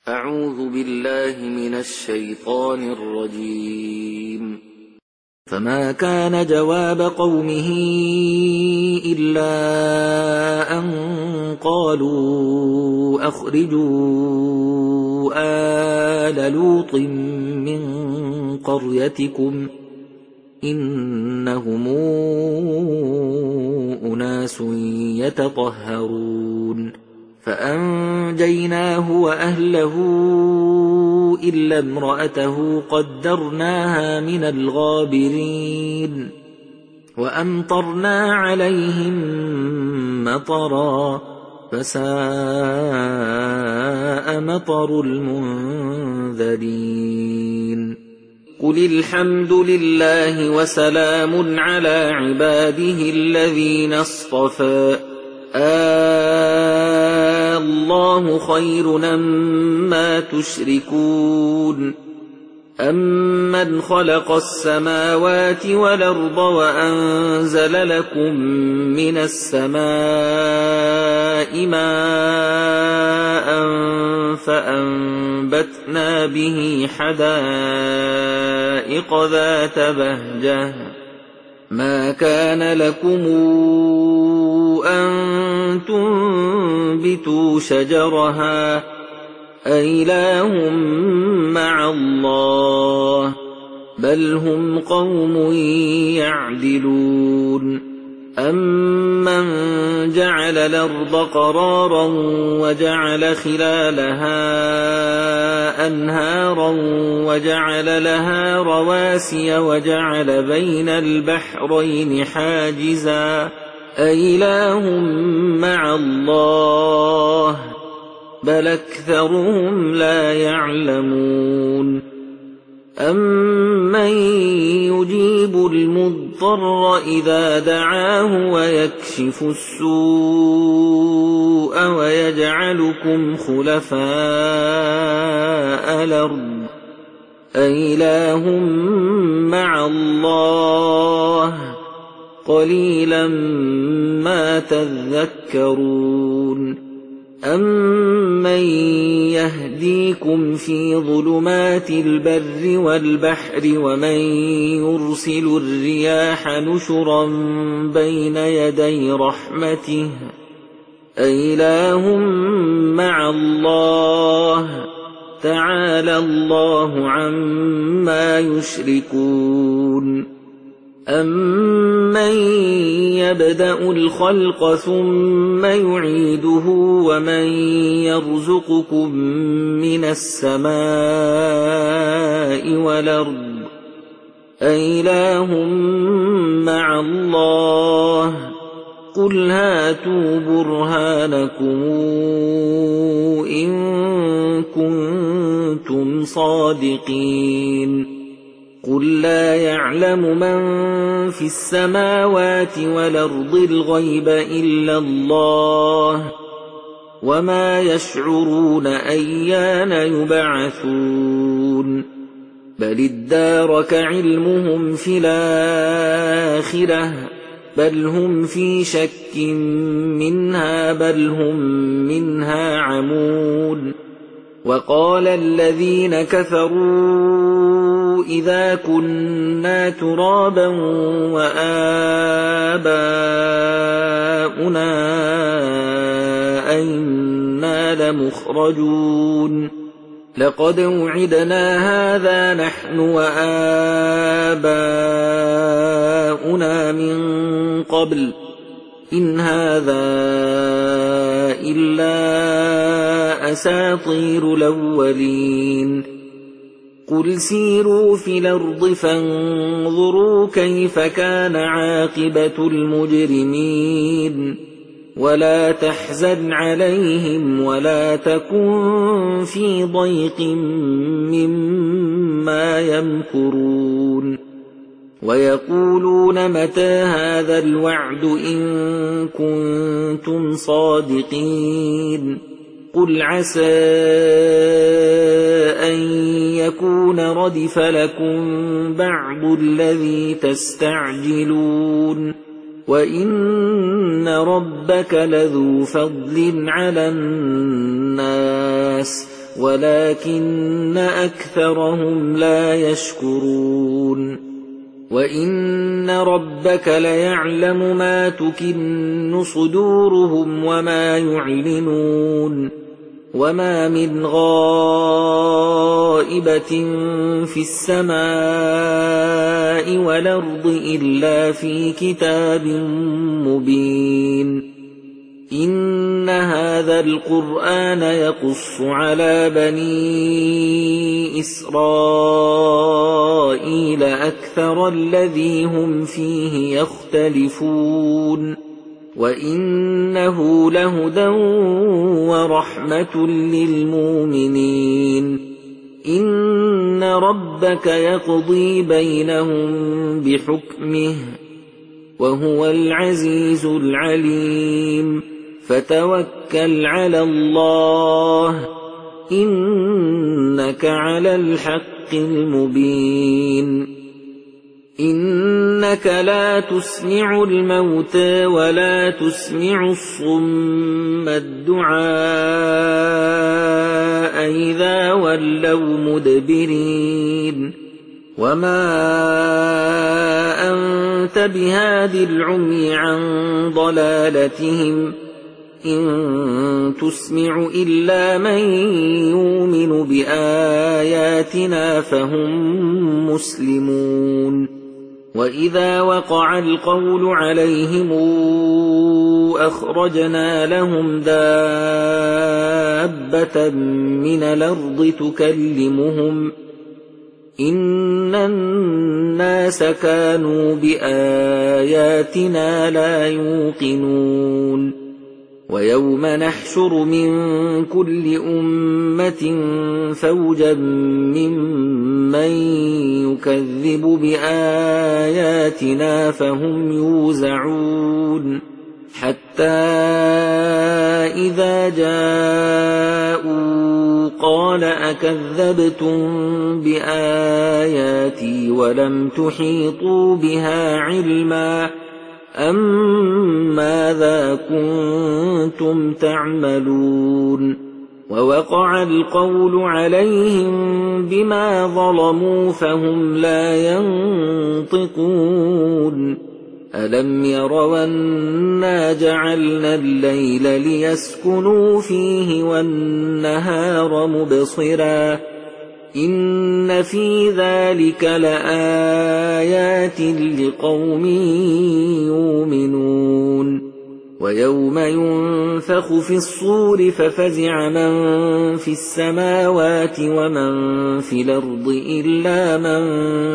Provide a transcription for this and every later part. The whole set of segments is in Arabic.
أعوذ بالله من الشيطان الرجيم. فما كان جواب قومه إلا أن قالوا أخرجوا آل لوط من قريتكم إنهم أناس يتطهرون فأنجيناه وأهله إلا امرأته قدرناها من الغابرين وأمطرنا عليهم مطرا فساء مطر المنذرين قل الحمد لله وسلام على عباده الذين اصطفى الله خير أمّا تشركون أَمَّنْ خَلَقَ السَّمَاوَاتِ وَالْأَرْضَ وَأَنزَلَ لَكُم مِّنَ السَّمَاءِ مَاءً فَأَنبَتْنَا بِهِ حَدَائِقَ ذَاتَ بَهْجَةٍ مَا كَانَ لَكُمْ أَن تُنبِتُوا شَجَرَهَا أَإِلَٰهٌ مَّعَ اللَّهِ بَلْ هُمْ قَوْمٌ يَعْدِلُونَ أَمَّن جَعَلَ الْأَرْضَ قَرَارًا وَجَعَلَ خِلَالَهَا أَنْهَارًا وَجَعَلَ لَهَا رَوَاسِيَ وَجَعَلَ بَيْنَ الْبَحْرَيْنِ حَاجِزًا أَإِلَٰهٌ مَّعَ اللَّهِ بَلْ أَكْثَرُهُمْ لَا يَعْلَمُونَ أَمَّن يُجِيبُ الْمُضْطَرَّ إِذَا دَعَاهُ وَيَكْشِفُ السُّوءَ وَيَجْعَلُكُمْ خُلَفَاءَ الْأَرْضِ أَإِلَٰهٌ مَّعَ اللَّهِ قَلِيلًا مَّا تَذَكَّرُونَ أَمَّن يَهْدِيكُمْ فِي ظُلُمَاتِ الْبَرِّ وَالْبَحْرِ وَمَن يُرْسِلُ الرِّيَاحَ نُشُرًا بَيْنَ يَدَيْ رَحْمَتِهِ أَإِلَٰهٌ مَّعَ اللَّهِ تَعَالَى اللَّهُ عَمَّا يُشْرِكُونَ أَمَّن يَبْدَأُ الْخَلْقَ ثُمَّ يُعِيدُهُ وَمَن يَرْزُقُكُم مِّنَ السَّمَاءِ وَالْأَرْضِ أَإِلَٰهٌ مَّعَ اللَّهِ قُلْ هَاتُوا بُرْهَانَكُمْ إِن كُنتُمْ صَادِقِينَ قُل لَّا يَعْلَمُ مَن فِي السَّمَاوَاتِ وَالْأَرْضِ الْغَيْبَ إِلَّا اللَّهُ وَمَا يَشْعُرُونَ أَيَّانَ يُبْعَثُونَ بَلِ ادَّارَكَ عِلْمُهُمْ فِي الْآخِرَةِ بَلْ هُمْ فِي شَكٍّ مِّنْهَا بَلْ هُم مِّنْهَا عَمُونَ وَقَالَ الَّذِينَ كَفَرُوا إِذَا كُنَّا تُرَابًا وَآبَاؤُنَا أَئِنَّا لَمُخْرَجُونَ لَقَدْ وُعِدْنَا هَٰذَا نَحْنُ وَآبَاؤُنَا مِن قَبْلُ إِنْ هَٰذَا إِلَّا أَسَاطِيرُ الْأَوَّلِينَ قُلْ سِيرُوا فِي الْأَرْضِ فَانظُرُوا كَيْفَ كَانَ عَاقِبَةُ الْمُجْرِمِينَ وَلَا تَحْزَنْ عَلَيْهِمْ وَلَا تَكُن فِي ضَيْقٍ مِّمَّا يَمْكُرُونَ وَيَقُولُونَ مَتَىٰ هَٰذَا الْوَعْدُ إِن كُنتُمْ صَادِقِينَ قُلْ عَسَىٰ أَن يَكُونَ رَدِفَ لَكُم بَعْضُ الَّذِي تَسْتَعْجِلُونَ وَإِنَّ رَبَّكَ لَذُو فَضْلٍ عَلَى النَّاسِ ولكن أكثرهم لا يشكرون وإن ربك ليعلم ما تكن صدورهم وما يعلنون وما من غائبة في السماء والأرض إلا في كتاب مبين إن هذا القرآن يقص على بني إسرائيل أكثر الذي هم فيه يختلفون وإنه لهدى ورحمة للمؤمنين إن ربك يقضي بينهم بحكمه وهو العزيز العليم فتوكل على الله إنك على الحق المبين إنك لا تسمع الموتى ولا تسمع الصم الدعاء إذا ولوا مدبرين وما أنت بهاد العمي عن ضلالتهم إن تسمع إلا من يؤمن بآياتنا فهم مسلمون وإذا وقع القول عليهم أخرجنا لهم دابة من الأرض تكلمهم إن الناس كانوا بآياتنا لا يوقنون ويوم نحشر من كل أمة فوجا ممن يكذب بآياتنا فهم يوزعون حتى إذا جاءوا قال أكذبتم بآياتي ولم تحيطوا بها علما أم ماذا كنتم تعملون ووقع القول عليهم بما ظلموا فهم لا ينطقون ألم يروا أنا جعلنا الليل ليسكنوا فيه والنهار مبصرا إن في ذلك لآيات لقوم يؤمنون ويوم ينفخ في الصور ففزع من في السماوات ومن في الأرض إلا من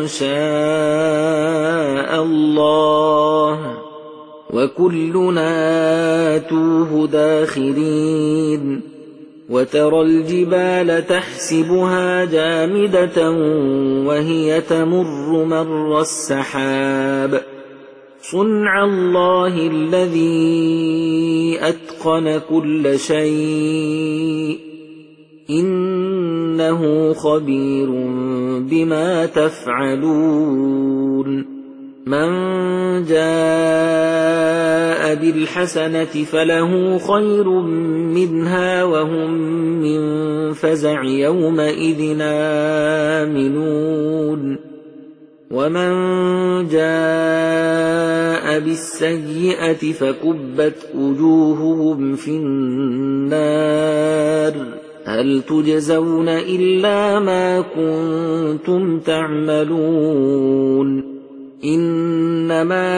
شاء الله وكلنا آتوه داخرين وترى الجبال تحسبها جامدة وهي تمر مر السحاب صنع الله الذي أتقن كل شيء إنه خبير بما تفعلون من جاء بالحسنة فله خير منها وهم من فزع يومئذ آمنون ومن جاء بالسيئة فكبت وجوههم في النار هل تجزون إلا ما كنتم تعملون إنما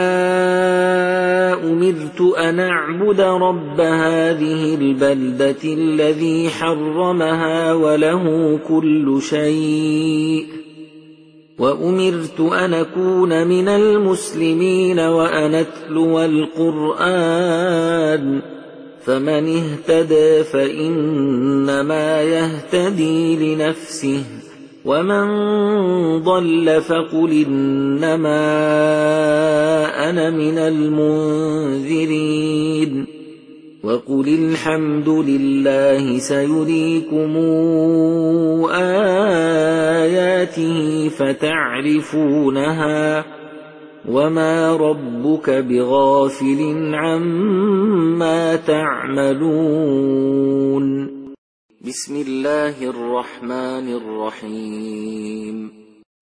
أمرت أن أعبد رب هذه البلدة الذي حرمها وله كل شيء وأمرت أن أكون من المسلمين وأن أتلو القرآن فمن اهتدى فإنما يهتدي لنفسه ومن ضل فقل إنما أنا من المنذرين وقل الحمد لله سيريكم آياته فتعرفونها وما ربك بغافل عما تعملون بسم الله الرحمن الرحيم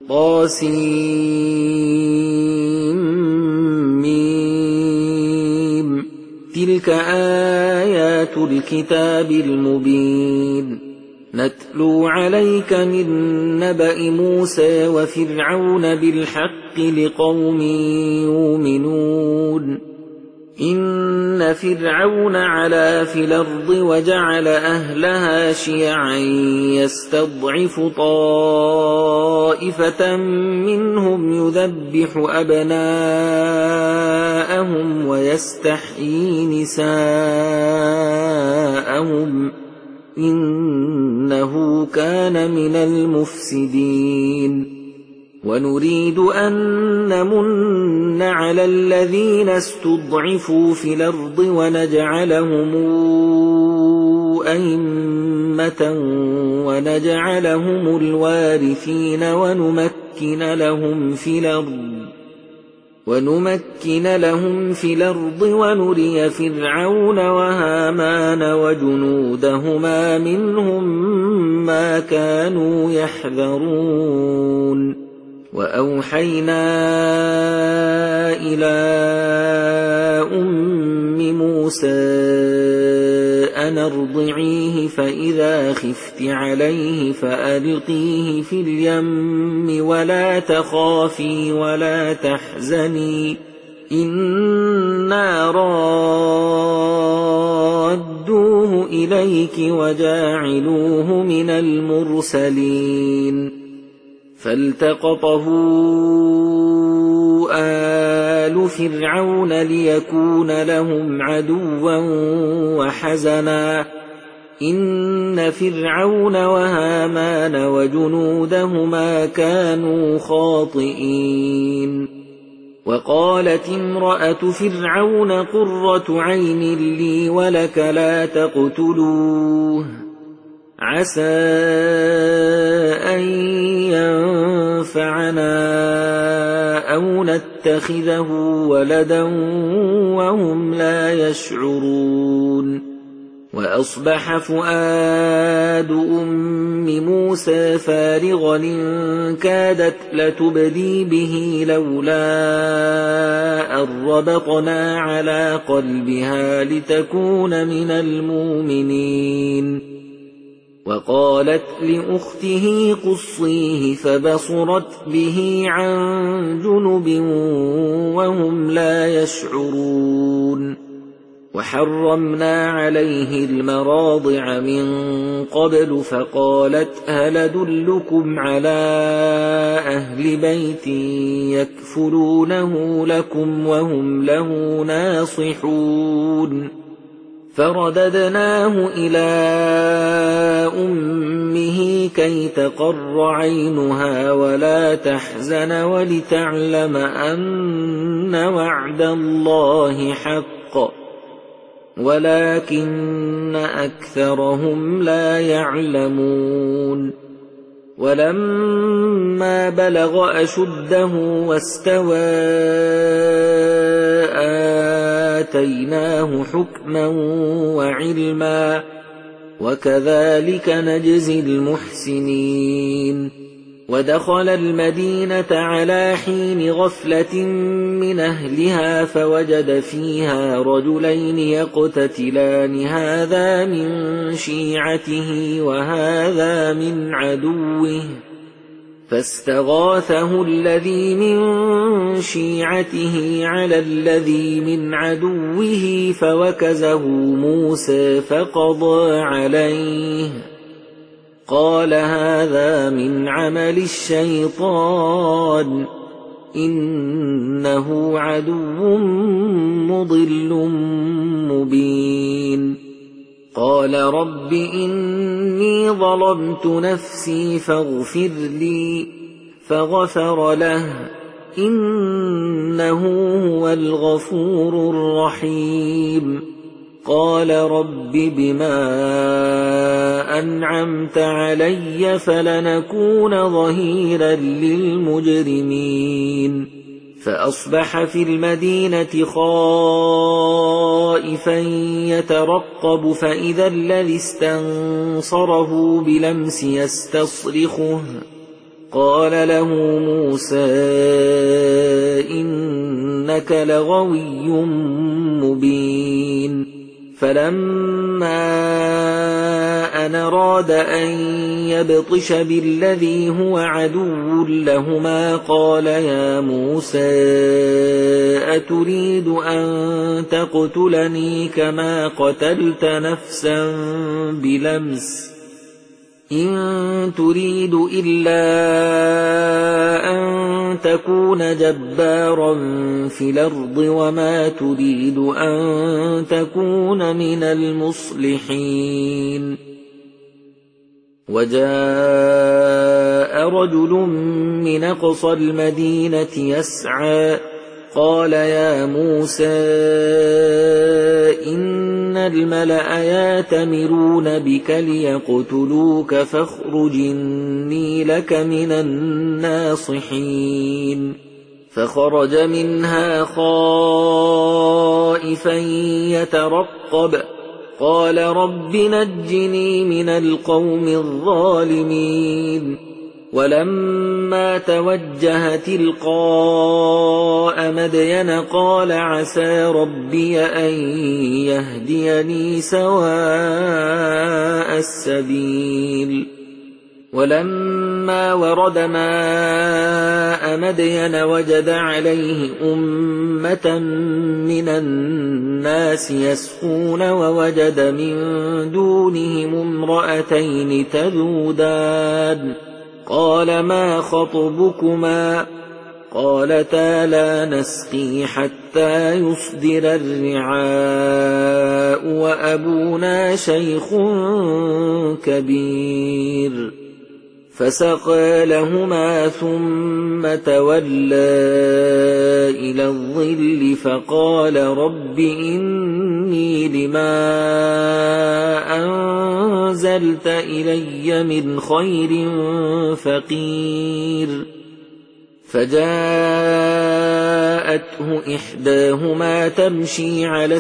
طاسيم تلك آيات الكتاب المبين نتلو عليك من نبأ موسى وفرعون بالحق لقوم يؤمنون إن فرعون علا في الأرض وجعل أهلها شيعا يستضعف طائفة منهم يذبح أبناءهم ويستحيي نساءهم إنه كان من المفسدين ونريد أن نمن على الذين استضعفوا في الأرض ونجعلهم أئمة ونجعلهم الوارثين ونمكن لهم في الأرض ونري فرعون وهامان وجنودهما منهم ما كانوا يحذرون وأوحينا إلى أم موسى أن ارضعيه فإذا خفت عليه فألقيه في اليم ولا تخافي ولا تحزني إنا رادوه إليك وجاعلوه من المرسلين فالتقطه آل فرعون ليكون لهم عدوا وحزنا إن فرعون وهامان وجنودهما كانوا خاطئين وقالت امرأة فرعون قرة عين لي ولك لا تقتلوه عسى أن ينفعنا أو نتخذه ولدا وهم لا يشعرون وأصبح فؤاد أم موسى فارغا إن كادت لتبدي به لولا أن ربطنا على قلبها لتكون من المؤمنين وقالت لأخته قصيه فبصرت به عن جنب وهم لا يشعرون وحرمنا عليه المراضع من قبل فقالت هل أدلكم على أهل بيت يكفلونه لكم وهم له ناصحون فرددناه إلى أمه كي تقر عينها ولا تحزن ولتعلم أن وعد الله حق ولكن أكثرهم لا يعلمون ولما بلغ أشده واستوى آتيناه حكما وعلما وكذلك نجزي المحسنين ودخل المدينة على حين غفلة من أهلها فوجد فيها رجلين يقتتلان هذا من شيعته وهذا من عدوه فاستغاثه الذي من شيعته على الذي من عدوه فوكزه موسى فقضى عليه قال هذا من عمل الشيطان إنه عدو مضل مبين قال رب إني ظلمت نفسي فاغفر لي فغفر له إنه هو الغفور الرحيم قال رب بما أنعمت علي فلنكون ظهيرا للمجرمين فأصبح في المدينة خائفا يترقب فإذا الذي استنصره بلمس يستصرخه قال له موسى إنك لغوي مبين فلما أن أراد أن يبطش بالذي هو عدو لهما قال يا موسى أتريد أن تقتلني كما قتلت نفسا بلمس إن تريد إلا أن تكون جبارا في الأرض وما تريد أن تكون من المصلحين وجاء رجل من أقصى المدينة يسعى قال يا موسى إن الملأ يأتمرون بك ليقتلوك فاخرج إني لك من الناصحين فخرج منها خائفا يترقب قال رب نجني من القوم الظالمين ولما توجه تلقاء مدين قال عسى ربي أن يهديني سواء السبيل ولما ورد ماء مدين وجد عليه أمة من الناس يسقون ووجد من دونهم امرأتين تذودان قال ما خطبكما قالتا لا نسقي حتى يصدر الرعاء وأبونا شيخ كبير فسقى لهما ثم تولى إلى الظل فقال رب إني لما أنزلت إلي من خير فقير فجاءته إحداهما تمشي على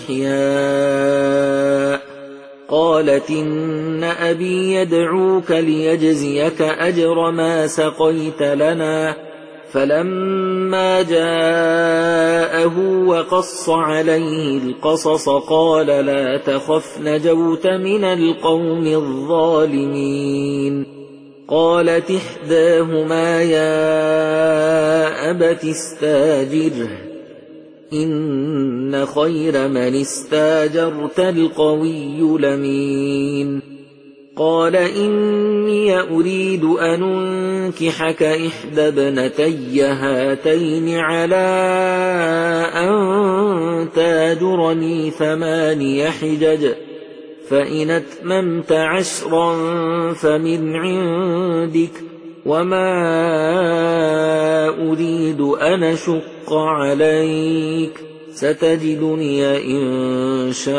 استحياء قالت إن أبي يدعوك ليجزيك أجر ما سقيت لنا فلما جاءه وقص عليه القصص قال لا تخف نجوت من القوم الظالمين قالت إحداهما يا أبت استاجره إن خير من استاجرت القوي الأمين قال إني أريد أن أنكحك إحدى ابنتي هاتين على أن تاجرني 8 حجج فإن أتممت 10 فمن عندك وما أريد أن أشق عليك ستجدني إن شاء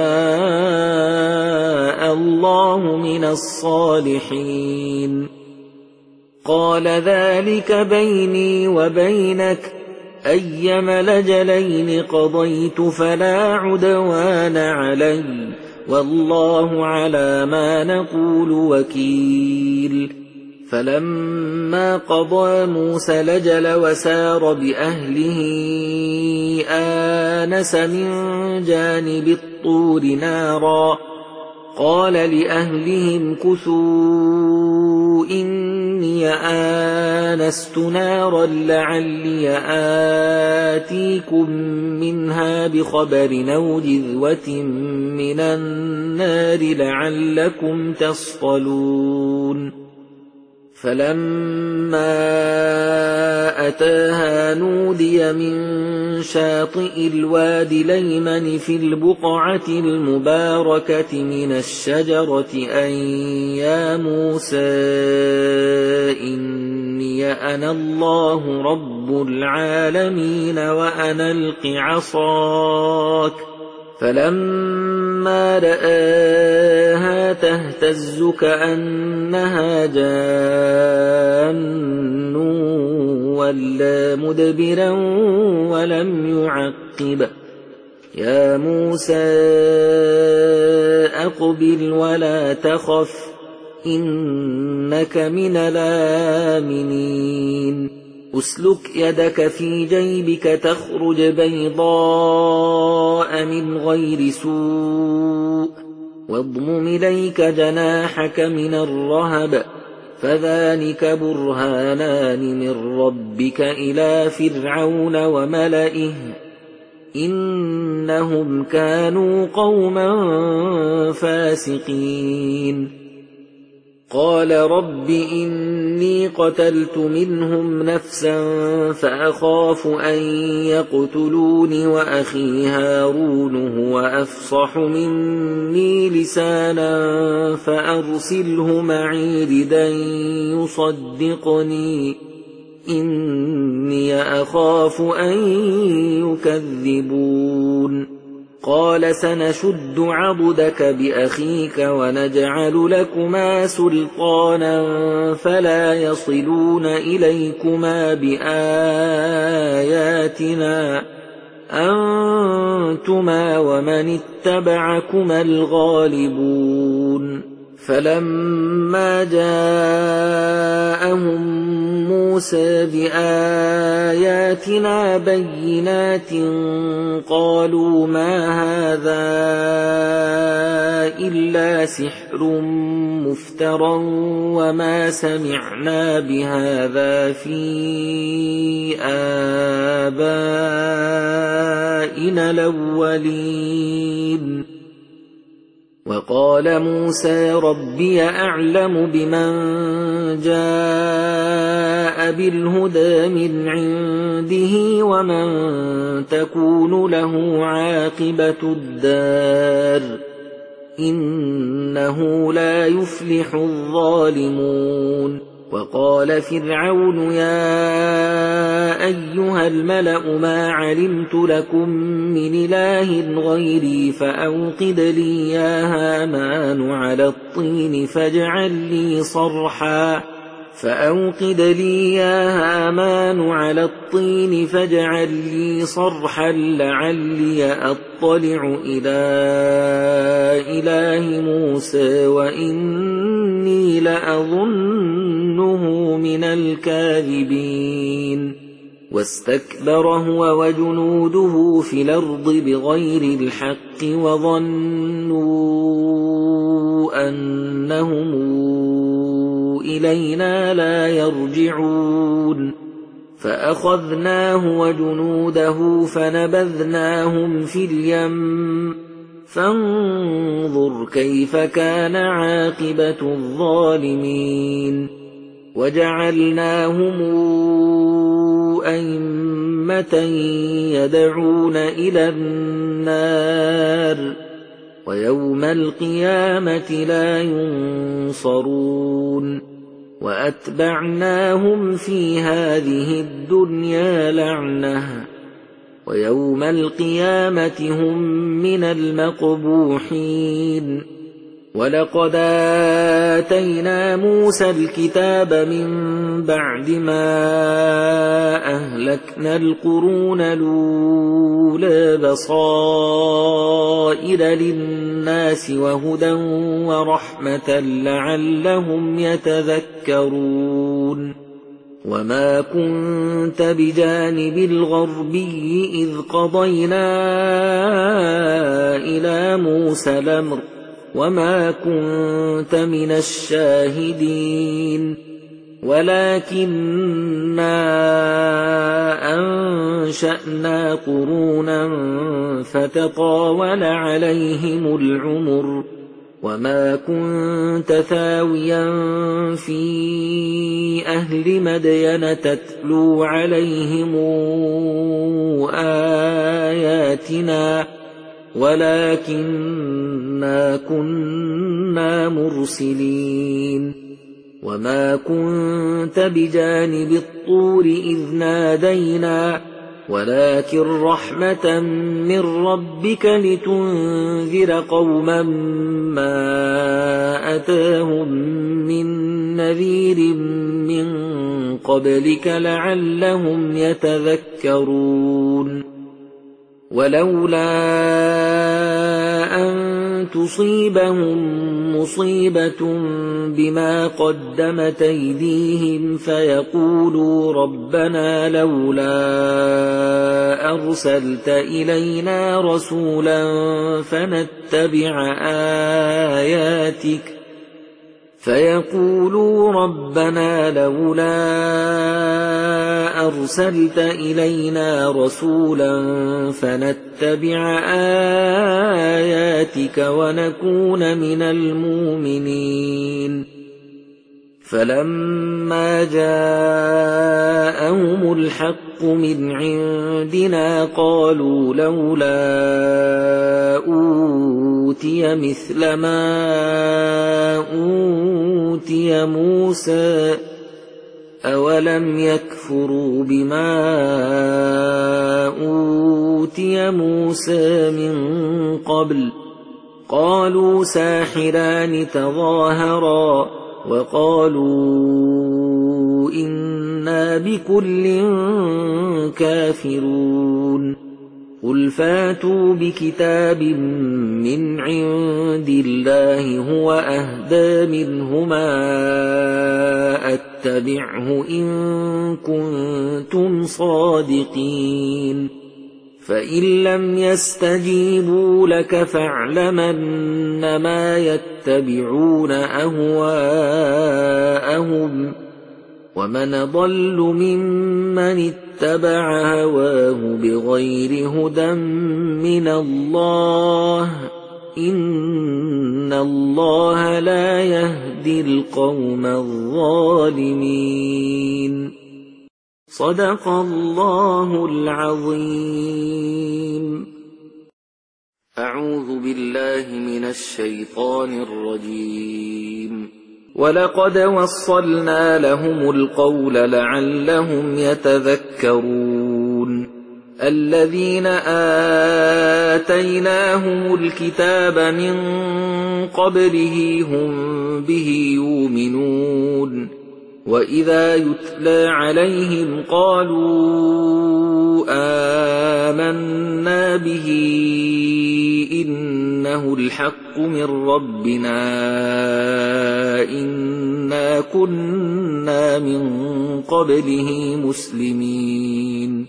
الله من الصالحين قال ذلك بيني وبينك أيما الأجلين قضيت فلا عدوان علي والله على ما نقول وكيل فلما قضى موسى الأجل وسار بأهله آنس من جانب الطور نارا قال لأهلهم كثوا إني آنست نارا لعلي آتيكم منها بخبر أو جذوة من النار لعلكم تصطلون فلما أتاها نودي من شاطئ الوادي الأيمن في البقعة المباركة من الشجرة أن يا موسى إني أنا الله رب العالمين وأن ألق عصاك فلما رآها تهتز كأنها جان وَلَّى مُدْبِرًا وَلَمْ يُعَقِّبْ يَا مُوسَىٰ أَقْبِلْ وَلَا تَخَفْ إِنَّكَ مِنَ الْآمِنِينَ أُسْلُكْ يَدَكَ في جيبك تخرج بيضاء من غير سوء واضمم إليك جناحك من الرهب فذلك برهانان من ربك إلى فرعون وملئه إنهم كانوا قوما فاسقين قال رب إني قتلت منهم نفسا فأخاف أن يقتلون وأخي هارون هو أفصح مني لسانا فأرسله معي ردا يصدقني إني أخاف أن يكذبون قال سنشد عضدك بأخيك ونجعل لكما سلطانا فلا يصلون إليكما بآياتنا أنتما ومن اتبعكما الغالبون فلما جاءهم موسى بآياتنا بينات قالوا ما هذا إلا سحر مفترى وما سمعنا بهذا في آبائنا الأولين وقال موسى ربي أعلم بمن جاء بالهدى من عنده ومن تكون له عاقبة الدار إنه لا يفلح الظالمون وقال فرعون يا أيها الملأ ما علمت لكم من إله غيري فأوقد لي يا هامان على الطين فاجعل لي صرحا لعلي أطلع إلى إله موسى وإني لأظنه من الكاذبين واستكبر هو وجنوده في الأرض بغير الحق وظنوا أنهم إلينا لا يرجعون فأخذناه وجنوده فنبذناهم في اليم فانظر كيف كان عاقبة الظالمين وجعلناهم أئمة يدعون إلى النار ويوم القيامة لا ينصرون وأتبعناهم في هذه الدنيا لعنة ويوم القيامة هم من المقبوحين ولقد آتينا موسى الكتاب من بعد ما أهلكنا القرون الأولى بصائر للناس وهدى ورحمة لعلهم يتذكرون وما كنت بجانب الغربي إذ قضينا إلى موسى الأمر وما كنت من الشاهدين ولكننا أنشأنا قرونا فتطاول عليهم العمر وما كنت ثاويا في أهل مدين تتلو عليهم آياتنا ولكننا كنا مرسلين وما كنت بجانب الطور إذ نادينا ولكن رحمة من ربك لتنذر قوما ما أتاهم من نذير من قبلك لعلهم يتذكرون ولولا أن تصيبهم مصيبة بما قدمت أيديهم فيقولوا ربنا لولا أرسلت إلينا رسولا فنتبع آياتك ونكون من المؤمنين فلما جاءهم الحق من عندنا قالوا لولا أوتي مثل ما أوتي موسى أولم يكفروا بما أوتي موسى من قبل قالوا ساحران تظاهرا وقالوا إنا بكل كافرون قل فاتوا بكتاب من عند الله هو أهدى منهما أتبعه إن كنتم صادقين فإن لم يستجيبوا لك فاعلم أنما يتبعون أهواءهم ومن ضل ممن اتبع هواه بغير هدى من الله إن الله لا يهدي القوم الظالمين صدق الله العظيم أعوذ بالله من الشيطان الرجيم ولقد وصلنا لهم القول لعلهم يتذكرون الذين آتيناهم الكتاب من قبله هم به يؤمنون وإذا يتلى عليهم قالوا آمنا به إنه الحق من ربنا إنا كنا من قبله مسلمين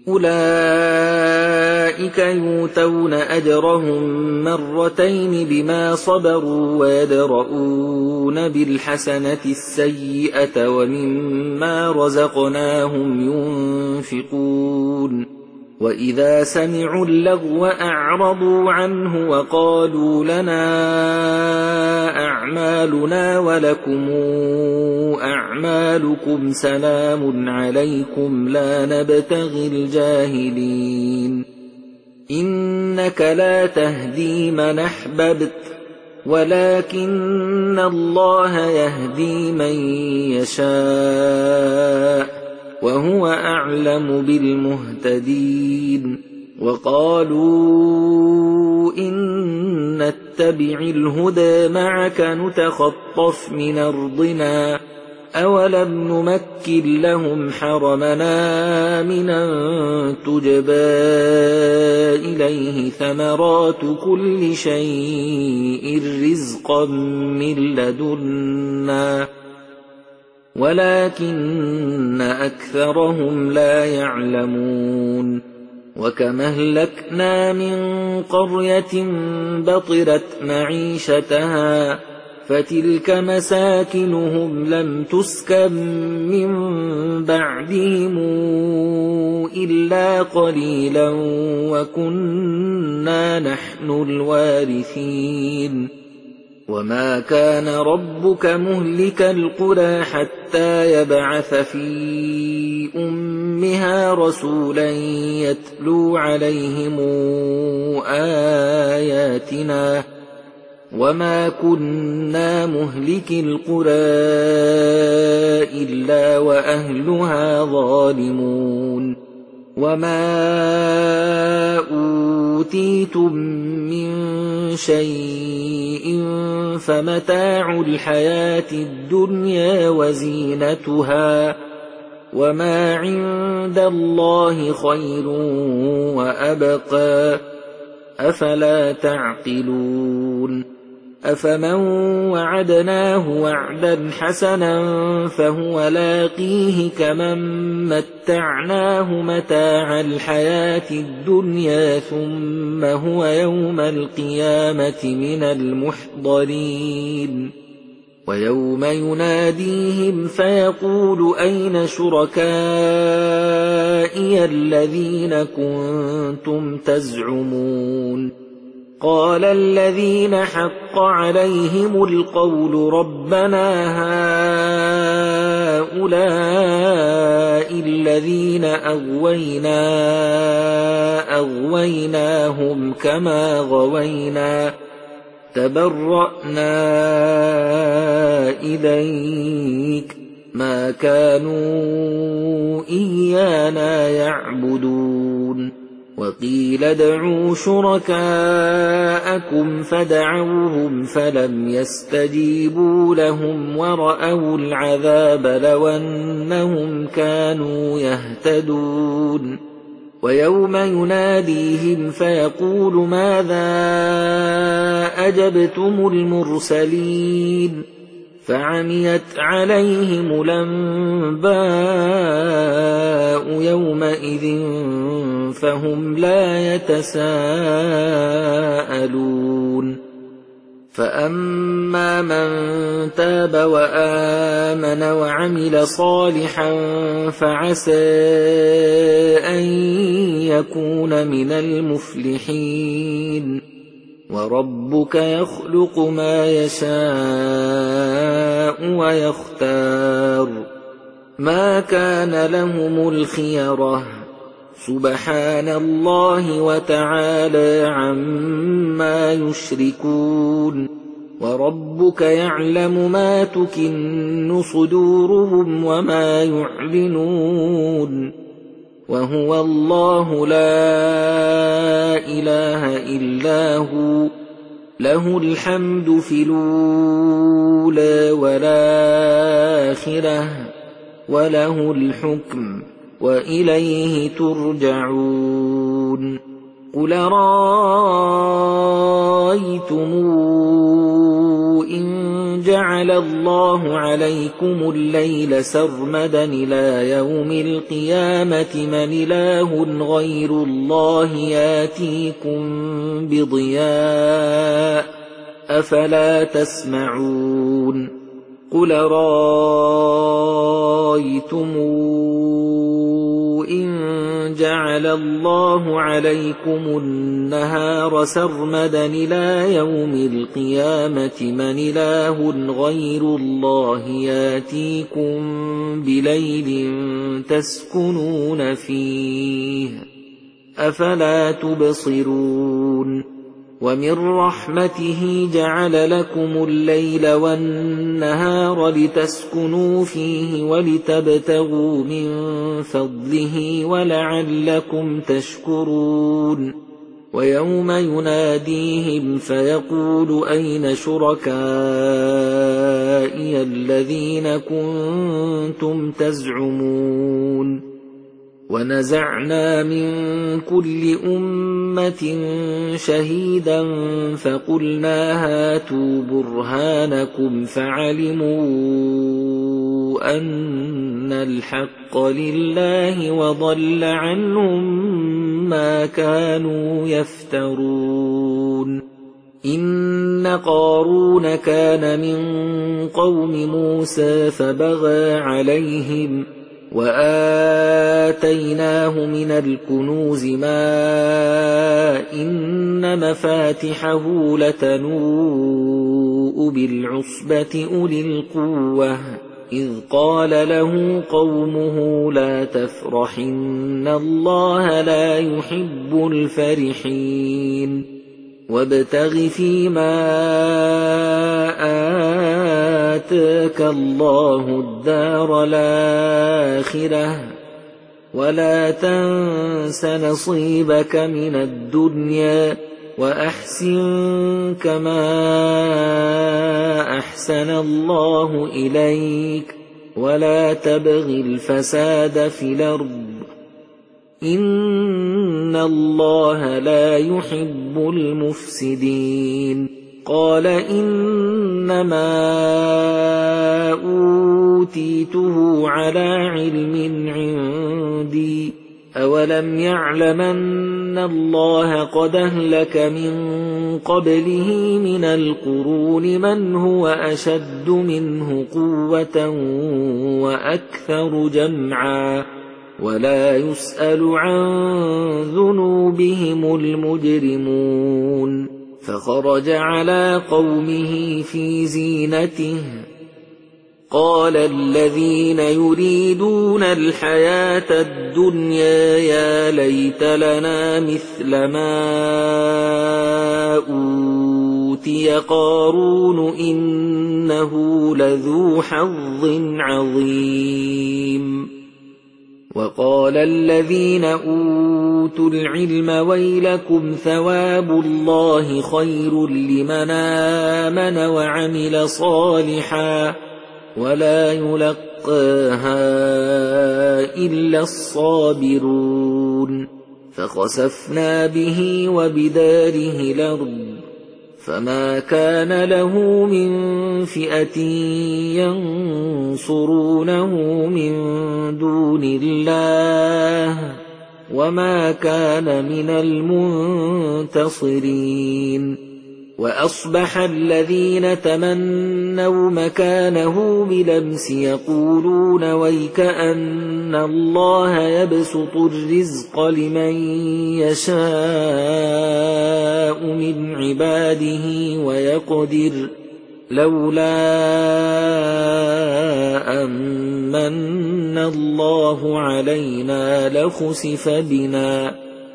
أولئك يؤتون أجرهم مرتين بما صبروا ويدرؤون بالحسنة السيئة ومما رزقناهم ينفقون وإذا سمعوا اللغو أعرضوا عنه وقالوا لنا أعمالنا ولكم أعمالكم سلام عليكم لا نبتغي الجاهلين إنك لا تهدي من أحببت ولكن الله يهدي من يشاء وهو أعلم بالمهتدين وقالوا إن نتبع الهدى معك نتخطف من أرضنا أولم نمكن لهم حرمنا آمنا تجبى إليه ثمرات كل شيء رزقا من لدنا ولكن أكثرهم لا يعلمون وكم أهلكنا من قرية بطرت معيشتها فتلك مساكنهم لم تسكن من بعدهم إلا قليلا وكنا نحن الوارثين وما كان ربك مهلك القرى حتى يبعث في أمها رسولا يتلو عليهم آياتنا وما كنا مهلك القرى إلا وأهلها ظالمون وما أوتيتم من شيء فمتاع الحياة الدنيا وزينتها وما عند الله خير وأبقى أفلا تعقلون أفمن وعدناه وعدا حسنا فهو لاقيه كمن متعناه متاع الحياة الدنيا ثم هو يوم القيامة من المحضرين ويوم يناديهم فيقول أين شركائي الذين كنتم تزعمون قال الذين حق عليهم القول ربنا هؤلاء الذين أغويناهم كما غوينا تبرأنا إليك ما كانوا إيانا يعبدون وقيل ادعوا شركاءكم فدعوهم فلم يستجيبوا لهم ورأوا العذاب لو أنهم كانوا يهتدون ويوم يناديهم فيقول ماذا أجبتم المرسلين فعميت عليهم الأنباء يومئذ فهم لا يتساءلون فأما من تاب وآمن وعمل صالحا فعسى أن يكون من المفلحين وربك يخلق ما يشاء ويختار ما كان لهم الخيرة سبحان الله وتعالى عما يشركون وربك يعلم ما تكن صدورهم وما يعلنون وهو الله لا إله إلا هو له الحمد في الأولى والآخرة وله الحكم وإليه ترجعون قل رأيتم إن جعل الله عليكم الليل سرمدا إلى يوم القيامة من إله غير الله ياتيكم بضياء أفلا تسمعون قل رأيتم إن جعل الله عليكم النهار سرمدا إلى يوم القيامة من إله غير الله ياتيكم بليل تسكنون فيه أفلا تبصرون ومن رحمته جعل لكم الليل والنهار لتسكنوا فيه ولتبتغوا من فضله ولعلكم تشكرون ويوم يناديهم فيقول أين شركائي الذين كنتم تزعمون ونزعنا من كل أمة شهيدا فقلنا هاتوا برهانكم فعلموا أن الحق لله وضل عنهم ما كانوا يفترون إن قارون كان من قوم موسى فبغى عليهم وآتيناه من الكنوز ما إن مفاتحه لتنوء بالعصبة أولي القوة إذ قال له قومه لا تفرح إن الله لا يحب الفرحين وابتغ فيما آتاك الله الدار الآخرة ولا تنس نصيبك من الدنيا وأحسن كما أحسن الله إليك ولا تبغ الفساد في الأرض إن الله لا يحب المفسدين قال إنما أوتيته على علم عندي أولم يعلم أن الله قد أهلك من قبله من القرون من هو أشد منه قوة وأكثر جمعا ولا يسأل عن ذنوبهم المجرمون فخرج على قومه في زينته قال الذين يريدون الحياة الدنيا يا ليت لنا مثل ما أوتي قارون إنه لذو حظ عظيم وقال الذين أوتوا العلم ويلكم ثواب الله خير لمن آمن وعمل صالحا ولا يلقاها إلا الصابرون فخسفنا به وبداره الأرض فما كان له من فئة ينصرونه من دون الله وما كان من المنتصرين وأصبح الذين تمنوا مكانه بالأمس يقولون ويكأن الله يبسط الرزق لمن يشاء من عباده ويقدر لولا أمن الله علينا لخسف بنا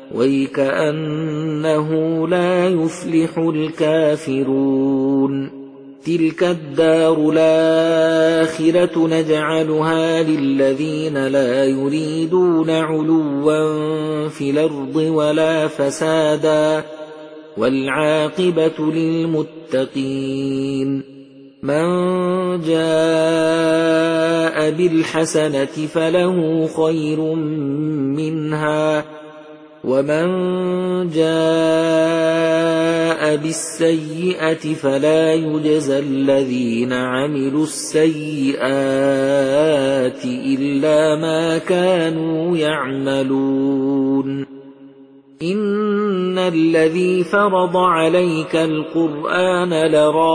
ويكأنه لا يفلح الكافرون تلك الدار الآخرة نجعلها للذين لا يريدون علوا في الأرض ولا فسادا والعاقبة للمتقين من جاء بالحسنة فله خير منها ومن جاء بالسيئة فلا يجزى الذين عملوا السيئات إلا ما كانوا يعملون إن الذي فرض عليك القرآن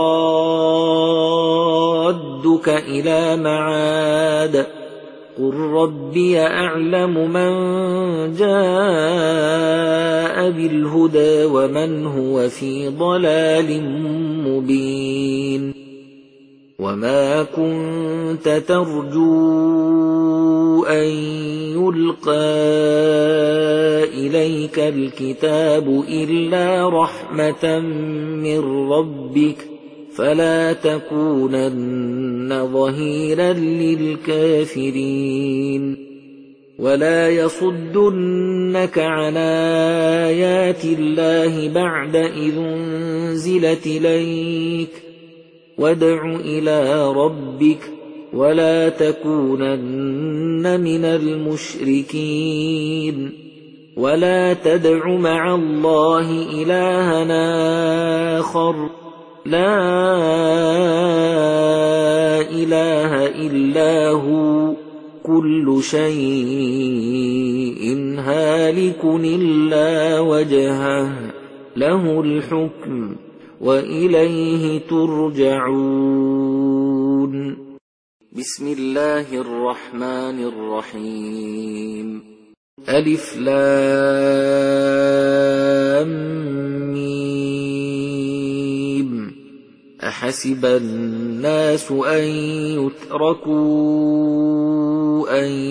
لرادك إلى معاد قل ربي أعلم من جاء بالهدى ومن هو في ضلال مبين وما كنت ترجو أن يلقى إليك الكتاب إلا رحمة من ربك فلا تكونن ظهيرا للكافرين ولا يصدنك عن آيات الله بعد إذ أنزلت إليك وادع إلى ربك ولا تكونن من المشركين ولا تدع مع الله إلها آخر لا إله إلا هو كل شيء هالك إلا وجهه له الحكم وإليه ترجعون بسم الله الرحمن الرحيم ألف لام ميم أحسب الناس أن يتركوا أن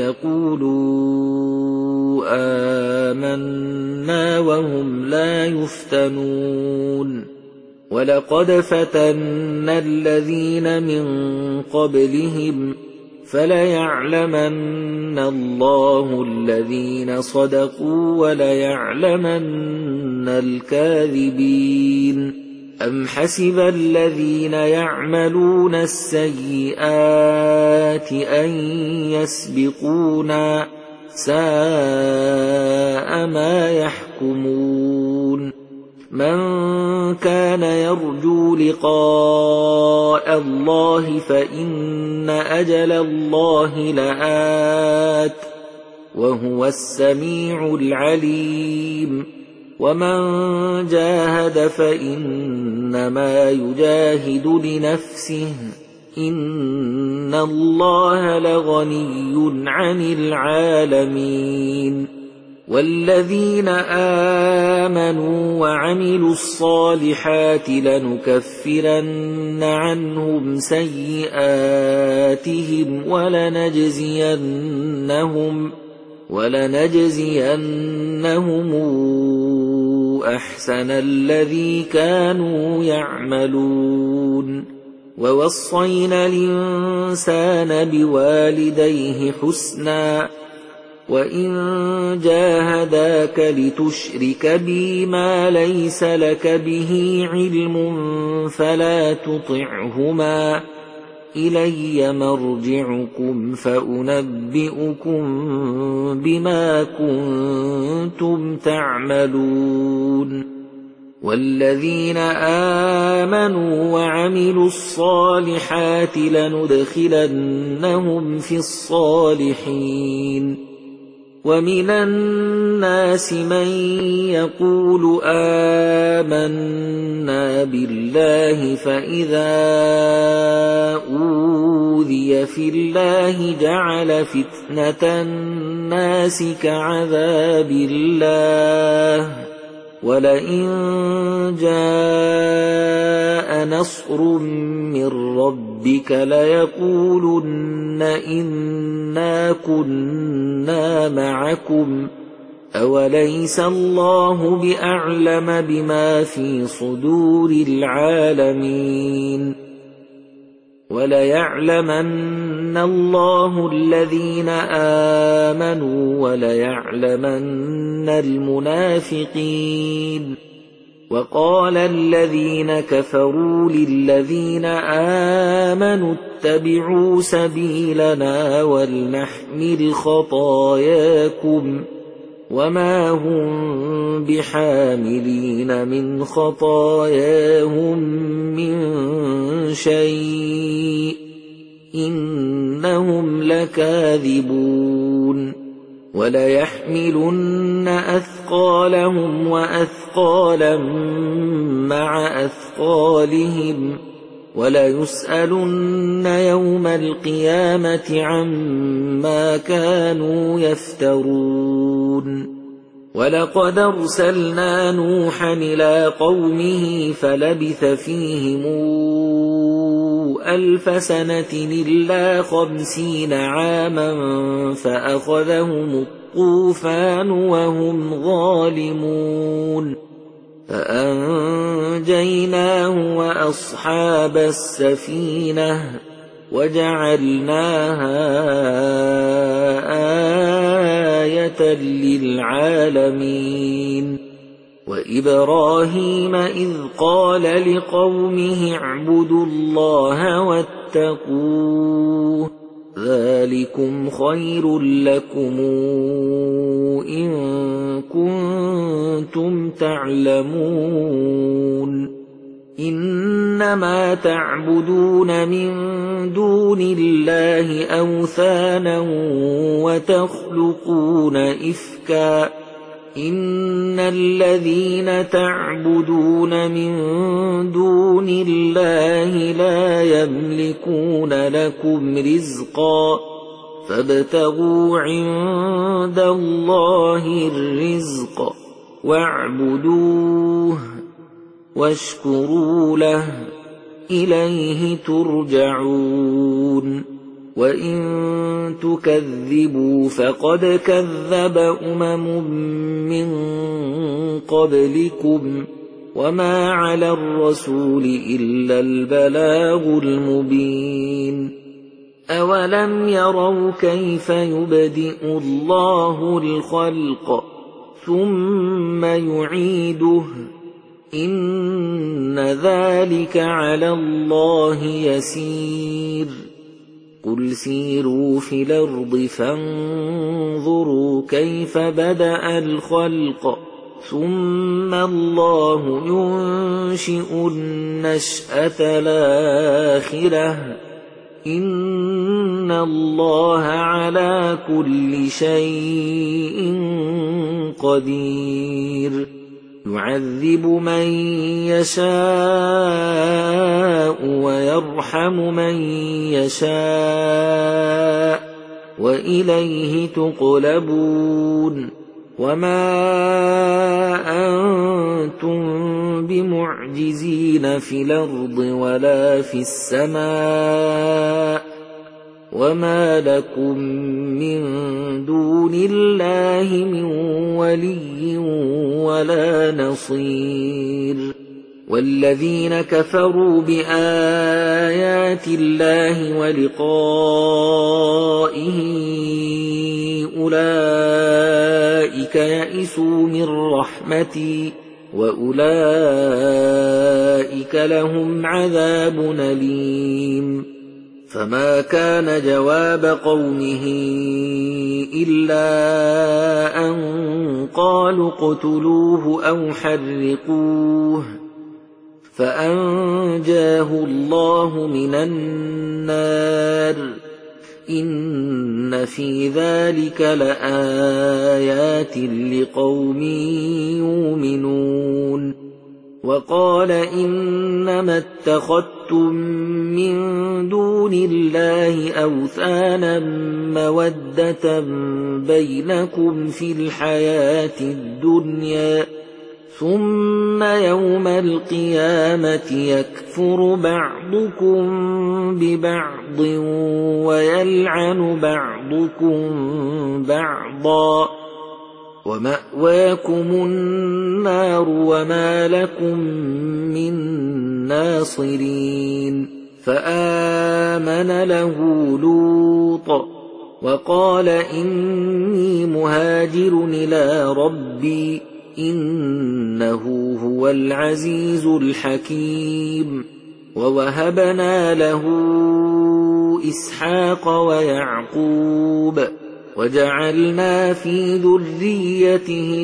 يقولوا آمنا وهم لا يفتنون ولقد فتنا الذين من قبلهم فليعلمن الله الذين صدقوا وليعلمن الكاذبين أم حسب الذين يعملون السيئات الصالحات أن يسبقونا ساء ما يحكمون من كان يرجو لقاء الله فإن أجل الله لآت وهو السميع العليم ومن جاهد فإنما يجاهد لنفسه إن الله لغني عن العالمين والذين آمنوا وعملوا الصالحات لنكفرن عنهم سيئاتهم ولنجزينهم أحسن الذي كانوا يعملون ووصينا الإنسان بوالديه حسنا وإن جاهداك لتشرك بي ما ليس لك به علم فلا تطعهما إلي مرجعكم فأنبئكم بما كنتم تعملون والذين آمنوا وعملوا الصالحات لندخلنهم في الصالحين ومن الناس من يقول آمنا بالله فإذا أوذي في الله جعل فتنة الناس كعذاب الله ولئن جاء نصر من ربك ليقولن إنا كنا معكم أوليس الله بأعلم بما في صدور العالمين وليعلمن الله الذين آمنوا وليعلمن المنافقين وقال الذين كفروا للذين آمنوا اتبعوا سبيلنا ولنحمل خطاياكم وما هم بحاملين من خطاياهم من شيء إنهم لكاذبون وليحملن أثقالهم وأثقالا مع أثقالهم وليسألن يوم القيامة عما كانوا يفترون ولقد أرسلنا نوحا إلى قومه فلبث فيهم 1000 سنة إلا 50 عاما فأخذهم الطوفان وهم ظالمون فأنجيناه وأصحاب السفينة وجعلناها آية للعالمين وإبراهيم إذ قال لقومه اعبدوا الله واتقوه ذلكم خير لكم إن كنتم تعلمون إنما تعبدون من دون الله أوثانا وتخلقون إفكا إن الذين تعبدون من دون الله لا يملكون لكم رزقا فابتغوا عند الله الرزق واعبدوه واشكروا له إليه ترجعون وإن تكذبوا فقد كذب من قبلكم وما على الرسول إلا البلاغ المبين أولم يروا كيف يبدئ الله الخلق ثم يعيده إن ذلك على الله يسير قل سيروا في الأرض فانظروا كيف بدأ الخلق ثم الله ينشئ النشأة الآخرة إن الله على كل شيء قدير يعذب من يشاء ويرحم من يشاء وإليه تقلبون وما أنتم بمعجزين في الأرض ولا في السماء وما لكم من دون الله من ولي ولا نصير والذين كفروا بآيات الله ولقائه أولئك يئسوا من رحمتي وأولئك لهم عذاب أليم فما كان جواب قومه إلا أن قالوا اقتلوه أو حرقوه فأنجاه الله من النار إن في ذلك لآيات لقوم يؤمنون وقال إنما اتخذتم من دون الله أوثانا مودة بينكم في الحياة الدنيا ثم يوم القيامة يكفر بعضكم ببعض ويلعن بعضكم بعضا ومأواكم النار وما لكم من ناصرين فآمن له لوط وقال إني مهاجر إلى ربي إنه هو العزيز الحكيم ووهبنا له إسحاق ويعقوب وجعلنا في ذريته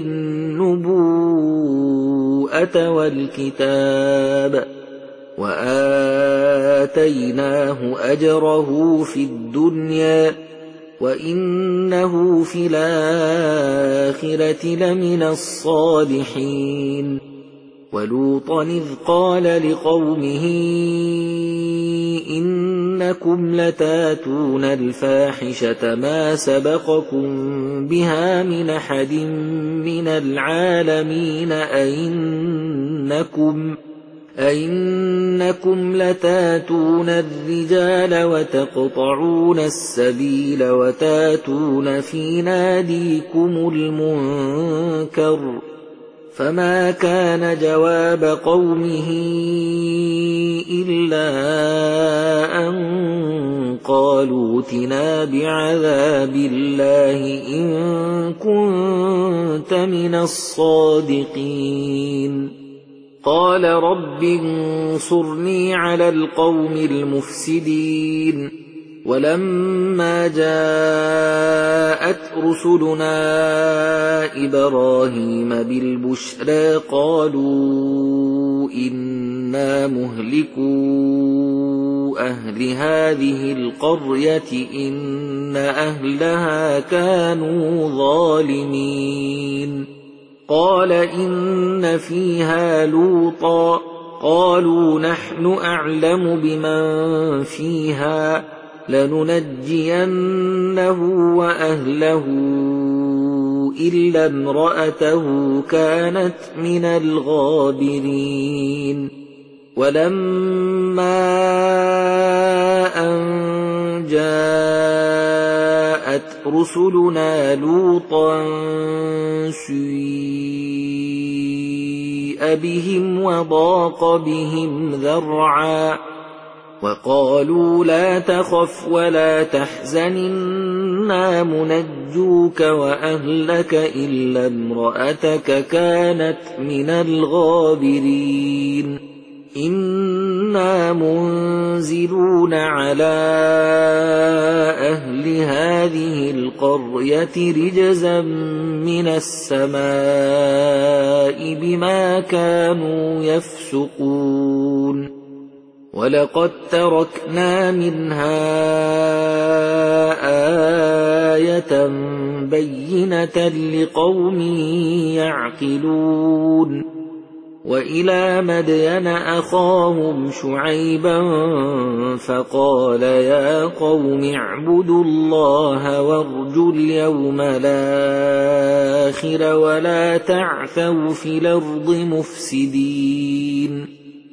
النبوءة والكتاب وآتيناه أجره في الدنيا وإنه في الآخرة لمن الصالحين ولوطا إذ قال لقومه إنكم لتاتون الفاحشة ما سبقكم بها من أحد من العالمين أئنكم لتاتون الرجال وتقطعون السبيل وتاتون في ناديكم المنكر فما كان جواب قومه إلا أن قالوا ائتنا بعذاب الله إن كنت من الصادقين قال رب انصرني على القوم المفسدين ولما جاءت رسلنا إبراهيم بالبشرى قالوا إنا مهلكو أهل هذه القرية إن أهلها كانوا ظالمين قال إن فيها لوطا قالوا نحن أعلم بمن فيها لننجينه وأهله إلا امرأته كانت من الغابرين ولما أن جاءت رسلنا لوطا سيء بهم وضاق بهم ذرعا وقالوا لا تخف ولا تحزن إنا منجوك وأهلك إلا امرأتك كانت من الغابرين إنا منزلون على أهل هذه القرية رجزا من السماء بما كانوا يفسقون ولقد تركنا منها آية بينة لقوم يعقلون وإلى مدين أخاهم شعيبا فقال يا قوم اعبدوا الله وارجوا اليوم الآخر ولا تعثوا في الأرض مفسدين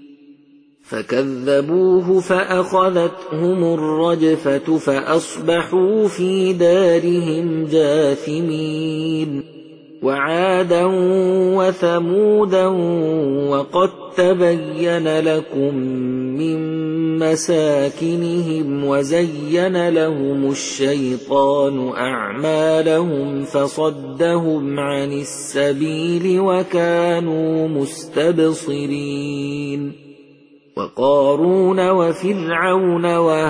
فكذبوه فأخذتهم الرجفة فأصبحوا في دارهم جاثمين وعادا وثمودا وقد تبين لكم من مساكنهم وزين لهم الشيطان أعمالهم فصدهم عن السبيل وكانوا مستبصرين وقارون وفرعون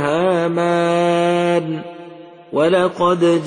وهامان ولقد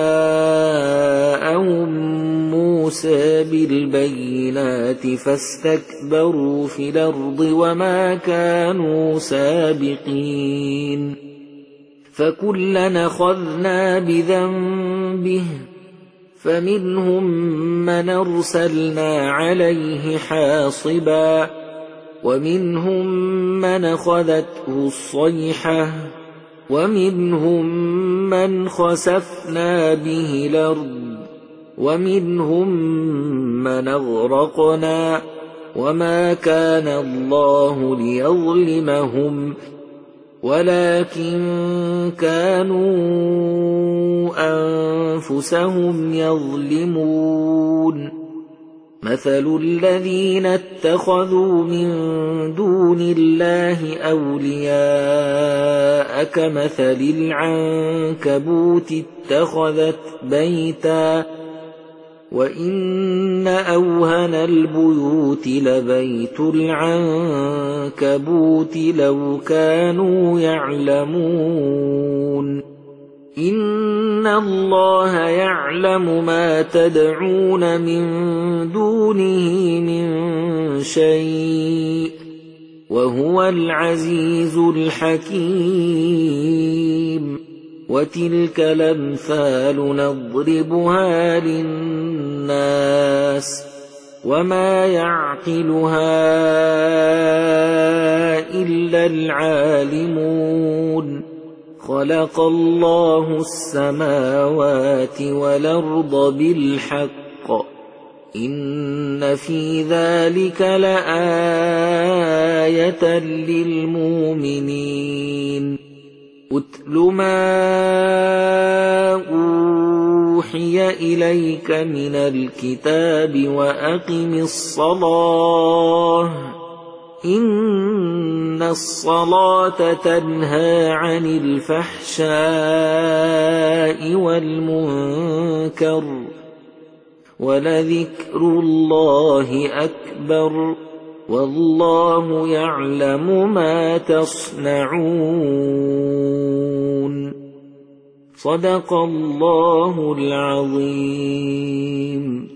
جاءهم موسى بالبينات فاستكبروا في الأرض وما كانوا سابقين فكلنا أخذنا بذنبه فمنهم من أرسلنا عليه حاصبا ومنهم من أخذته الصيحة ومنهم من خسفنا به الأرض ومنهم من أغرقنا وما كان الله ليظلمهم ولكن كانوا أنفسهم يظلمون مثل الذين اتخذوا من دون الله أولياء كمثل العنكبوت اتخذت بيتا وإن أوهن البيوت لبيت العنكبوت لو كانوا يعلمون إن الله يعلم ما تدعون من دونه من شيء وهو العزيز الحكيم وتلك الأمثال نضربها للناس وما يعقلها إلا العالمون خلق الله السماوات والأرض بالحق إن في ذلك لآية للمؤمنين أتل ما أوحي إليك من الكتاب وأقم الصلاة إن الصلاة تنهى عن الفحشاء والمنكر ولذكر الله أكبر والله يعلم ما تصنعون صدق الله العظيم.